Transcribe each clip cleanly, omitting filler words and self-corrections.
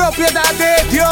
propiedad de Dios.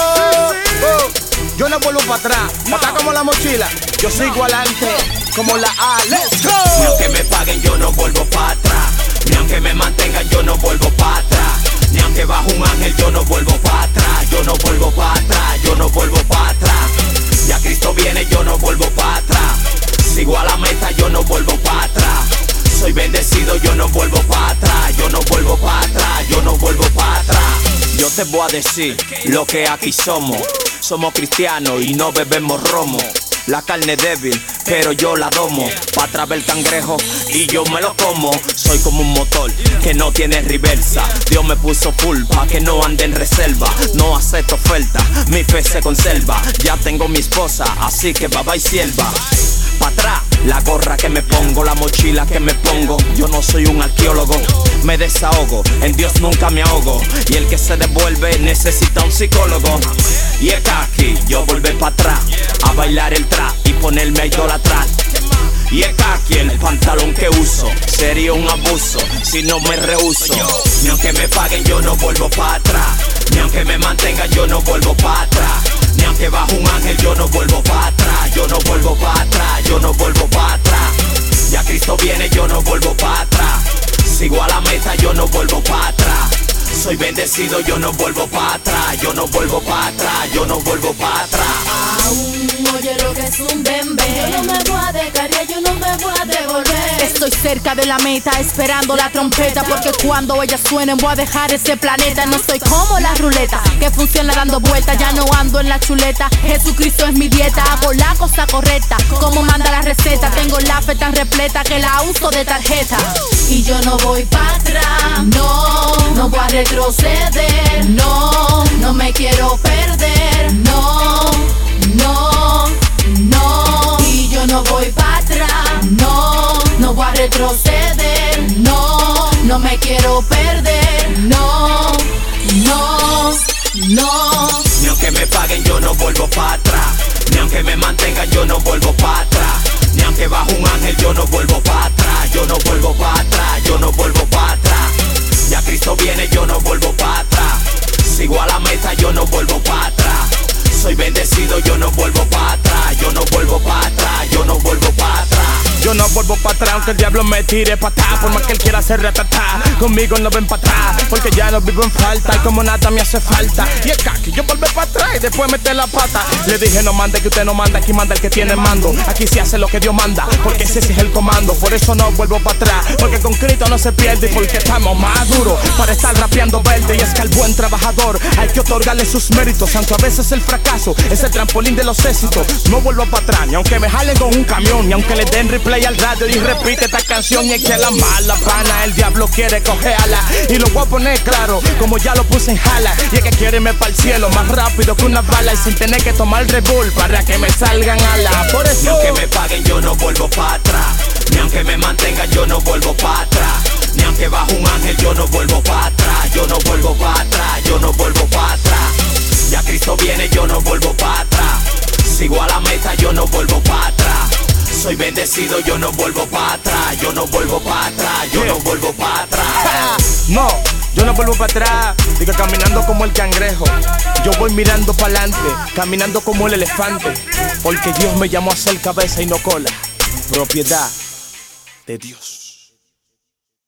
Yo no vuelvo para atrás, para como la mochila. Yo sigo adelante como la A. Let's go. Ni aunque me paguen yo no vuelvo para atrás. Ni aunque me mantengan yo no vuelvo para atrás. Ni aunque bajo un ángel yo no vuelvo para atrás. Yo no vuelvo para atrás, yo no vuelvo para atrás. Ya Cristo viene, yo no vuelvo para atrás. Sigo a la meta, yo no vuelvo para atrás. Soy bendecido, yo no vuelvo para atrás. Yo no vuelvo para atrás, yo no vuelvo para atrás. Yo te voy a decir lo que aquí somos. Somos cristianos y no bebemos romo. La carne débil, pero yo la domo. Pa' atrás el cangrejo y yo me lo como. Soy como un motor que no tiene reversa. Dios me puso full pa' que no ande en reserva. No acepto oferta, mi fe se conserva. Ya tengo mi esposa, así que baba y sierva. Pa' atrás, la gorra que me pongo, la mochila que me pongo. Yo no soy un arqueólogo, me desahogo, en Dios nunca me ahogo. Y el que se devuelve necesita un psicólogo. Y es que aquí yo volví pa' atrás a bailar el trap y ponerme a idolatrar. Y es que aquí el pantalón que uso sería un abuso si no me rehuso. Ni aunque me paguen yo no vuelvo pa' atrás. Ni aunque me mantengan yo no vuelvo pa' atrás. Ni aunque bajo un ángel yo no vuelvo pa' atrás. Yo no vuelvo pa' atrás, yo no vuelvo pa' atrás. Ya Cristo viene, yo no vuelvo pa' atrás. Sigo a la meta, yo no vuelvo pa' atrás. Soy bendecido, yo no vuelvo pa' atrás. Yo no vuelvo pa' atrás, yo no vuelvo pa' atrás. Oye lo que es un bembe. Yo no me voy a dejar, yo no me voy a devolver. Estoy cerca de la meta, esperando la trompeta, porque cuando ellas suenen voy a dejar ese planeta. No soy como la ruleta, que funciona dando vueltas. Ya no ando en la chuleta, Jesucristo es mi dieta. Hago la cosa correcta, como manda la receta. Tengo la fe tan repleta que la uso de tarjeta. Y yo no voy para atrás, no voy a retroceder, no me quiero perder, no. Y yo no voy para atrás, no voy a retroceder, no me quiero perder, no. Ni aunque me paguen yo no vuelvo para atrás. Ni aunque me mantengan yo no vuelvo para atrás. Ni aunque bajo un ángel yo no vuelvo para atrás. Yo no vuelvo para atrás, yo no vuelvo para atrás. Ya Cristo viene, yo no vuelvo para atrás. Sigo a la meta, yo no vuelvo para atrás. Soy bendecido, yo no vuelvo para atrás. Yo no vuelvo para atrás, yo no vuelvo para atrás. Yo no vuelvo para atrás aunque el diablo me tire pa' atrás. Por más que él quiera hacer ratatá, conmigo no ven pa' atrás. Porque ya no vivo en falta y como nada me hace falta. Y es que yo volví para atrás y después meter la pata. Le dije no mande que usted no manda, aquí manda el que tiene mando. Aquí se hace lo que Dios manda, porque ese sí es el comando. Por eso no vuelvo para atrás, porque con Cristo no se pierde. Y porque estamos más duros para estar rapeando verde. Y es que al buen trabajador hay que otorgarle sus méritos. Aunque a veces el fracaso es el trampolín de los éxitos. No vuelvo para atrás, ni aunque me jalen con un camión, ni aunque le den replay al radio y repite esta canción. Y es que la mala pana el diablo quiere cogerla. Y lo voy a poner claro, como ya lo puse en jala. Y es que quiere irme para el cielo más rápido que una bala. Y sin tener que tomar Red Bull para que me salgan alas. Por eso ni aunque me paguen yo no vuelvo para atrás. Ni aunque me mantengan yo no vuelvo para atrás. Ni aunque bajo un ángel yo no vuelvo para atrás. Yo no vuelvo para atrás, yo no vuelvo para atrás. Ya Cristo viene, yo no vuelvo para atrás. Sigo a la meta, yo no vuelvo para atrás. Soy bendecido, yo no vuelvo para atrás. Yo no vuelvo para atrás, yo no vuelvo para atrás. no, yo no vuelvo para atrás. Digo caminando como el cangrejo. Yo voy mirando para adelante, caminando como el elefante. Porque Dios me llamó a ser cabeza y no cola. Propiedad de Dios.